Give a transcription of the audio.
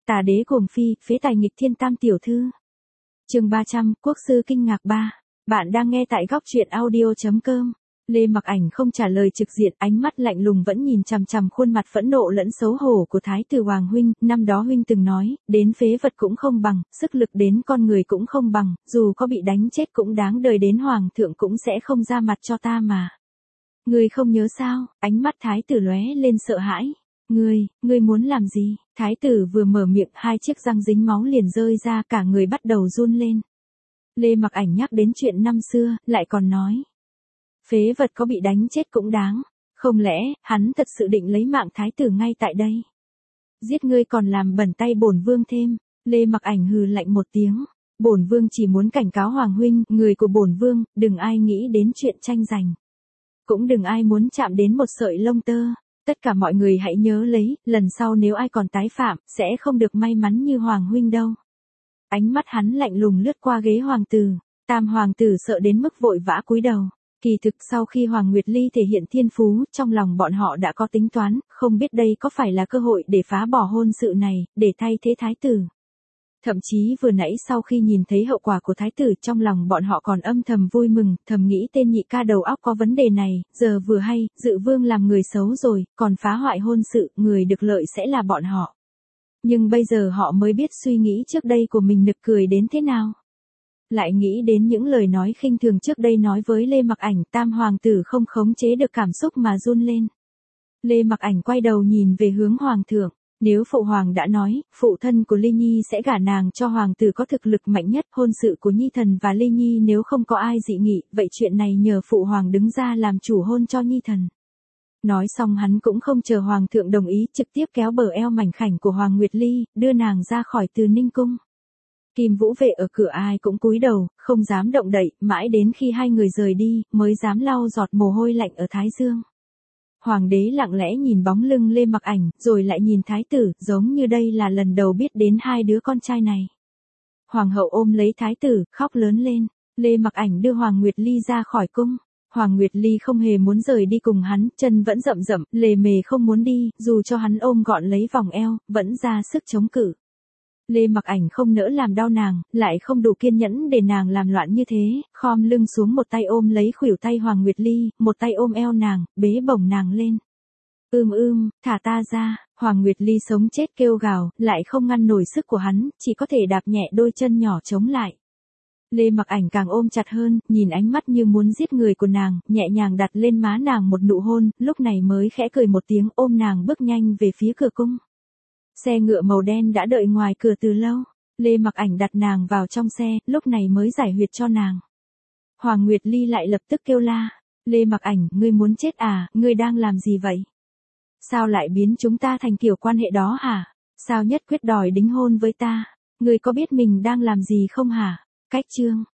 Tà đế cuồng phi, phế tài nghịch thiên tam tiểu thư. Chương 300, quốc sư kinh ngạc 3. Bạn đang nghe tại góc truyện audio.com. Lê Mặc Ảnh không trả lời trực diện, ánh mắt lạnh lùng vẫn nhìn chằm chằm khuôn mặt phẫn nộ lẫn xấu hổ của Thái tử Hoàng huynh. Năm đó huynh từng nói, đến phế vật cũng không bằng, sức lực đến con người cũng không bằng, dù có bị đánh chết cũng đáng đời, đến hoàng thượng cũng sẽ không ra mặt cho ta mà. Ngươi không nhớ sao? Ánh mắt thái tử lóe lên sợ hãi. Ngươi muốn làm gì? Thái tử vừa mở miệng, hai chiếc răng dính máu liền rơi ra, cả người bắt đầu run lên. Lê Mặc Ảnh nhắc đến chuyện năm xưa, lại còn nói. Phế vật có bị đánh chết cũng đáng. Không lẽ, hắn thật sự định lấy mạng thái tử ngay tại đây? Giết ngươi còn làm bẩn tay bổn vương thêm. Lê Mặc Ảnh hừ lạnh một tiếng. Bổn vương chỉ muốn cảnh cáo Hoàng huynh, người của bổn vương, đừng ai nghĩ đến chuyện tranh giành. Cũng đừng ai muốn chạm đến một sợi lông tơ. Tất cả mọi người hãy nhớ lấy, lần sau nếu ai còn tái phạm, sẽ không được may mắn như Hoàng huynh đâu. Ánh mắt hắn lạnh lùng lướt qua ghế hoàng tử. Tam hoàng tử sợ đến mức vội vã cúi đầu. Kỳ thực sau khi Hoàng Nguyệt Ly thể hiện thiên phú, trong lòng bọn họ đã có tính toán, không biết đây có phải là cơ hội để phá bỏ hôn sự này, để thay thế thái tử. Thậm chí vừa nãy sau khi nhìn thấy hậu quả của thái tử, trong lòng bọn họ còn âm thầm vui mừng, thầm nghĩ tên nhị ca đầu óc có vấn đề này, giờ vừa hay, Dự Vương làm người xấu rồi, còn phá hoại hôn sự, người được lợi sẽ là bọn họ. Nhưng bây giờ họ mới biết suy nghĩ trước đây của mình nực cười đến thế nào. Lại nghĩ đến những lời nói khinh thường trước đây nói với Lê Mặc Ảnh, tam hoàng tử không khống chế được cảm xúc mà run lên. Lê Mặc Ảnh quay đầu nhìn về hướng hoàng thượng. Nếu phụ hoàng đã nói, phụ thân của Ly Nhi sẽ gả nàng cho hoàng tử có thực lực mạnh nhất, hôn sự của Nhi thần và Ly Nhi nếu không có ai dị nghị, vậy chuyện này nhờ phụ hoàng đứng ra làm chủ hôn cho Nhi thần. Nói xong hắn cũng không chờ hoàng thượng đồng ý, trực tiếp kéo bờ eo mảnh khảnh của Hoàng Nguyệt Ly, đưa nàng ra khỏi Từ Ninh cung. Kim Vũ Vệ ở cửa ai cũng cúi đầu, không dám động đậy, mãi đến khi hai người rời đi, mới dám lau giọt mồ hôi lạnh ở thái dương. Hoàng đế lặng lẽ nhìn bóng lưng Lê Mặc Ảnh, rồi lại nhìn thái tử, giống như đây là lần đầu biết đến hai đứa con trai này. Hoàng hậu ôm lấy thái tử, khóc lớn lên. Lê Mặc Ảnh đưa Hoàng Nguyệt Ly ra khỏi cung. Hoàng Nguyệt Ly không hề muốn rời đi cùng hắn, chân vẫn rậm rậm, lề mề không muốn đi, dù cho hắn ôm gọn lấy vòng eo, vẫn ra sức chống cự. Lê Mặc Ảnh không nỡ làm đau nàng, lại không đủ kiên nhẫn để nàng làm loạn như thế, khom lưng xuống, một tay ôm lấy khuỷu tay Hoàng Nguyệt Ly, một tay ôm eo nàng, bế bổng nàng lên. Thả ta ra. Hoàng Nguyệt Ly sống chết kêu gào, lại không ngăn nổi sức của hắn, chỉ có thể đạp nhẹ đôi chân nhỏ chống lại. Lê Mặc Ảnh càng ôm chặt hơn, nhìn ánh mắt như muốn giết người của nàng, nhẹ nhàng đặt lên má nàng một nụ hôn, lúc này mới khẽ cười một tiếng, ôm nàng bước nhanh về phía cửa cung. Xe ngựa màu đen đã đợi ngoài cửa từ lâu. Lê Mặc Ảnh đặt nàng vào trong xe, lúc này mới giải huyệt cho nàng. Hoàng Nguyệt Ly lại lập tức kêu la. Lê Mặc Ảnh, ngươi muốn chết à, ngươi đang làm gì vậy? Sao lại biến chúng ta thành kiểu quan hệ đó hả? Sao nhất quyết đòi đính hôn với ta? Ngươi có biết mình đang làm gì không hả? Cách chương.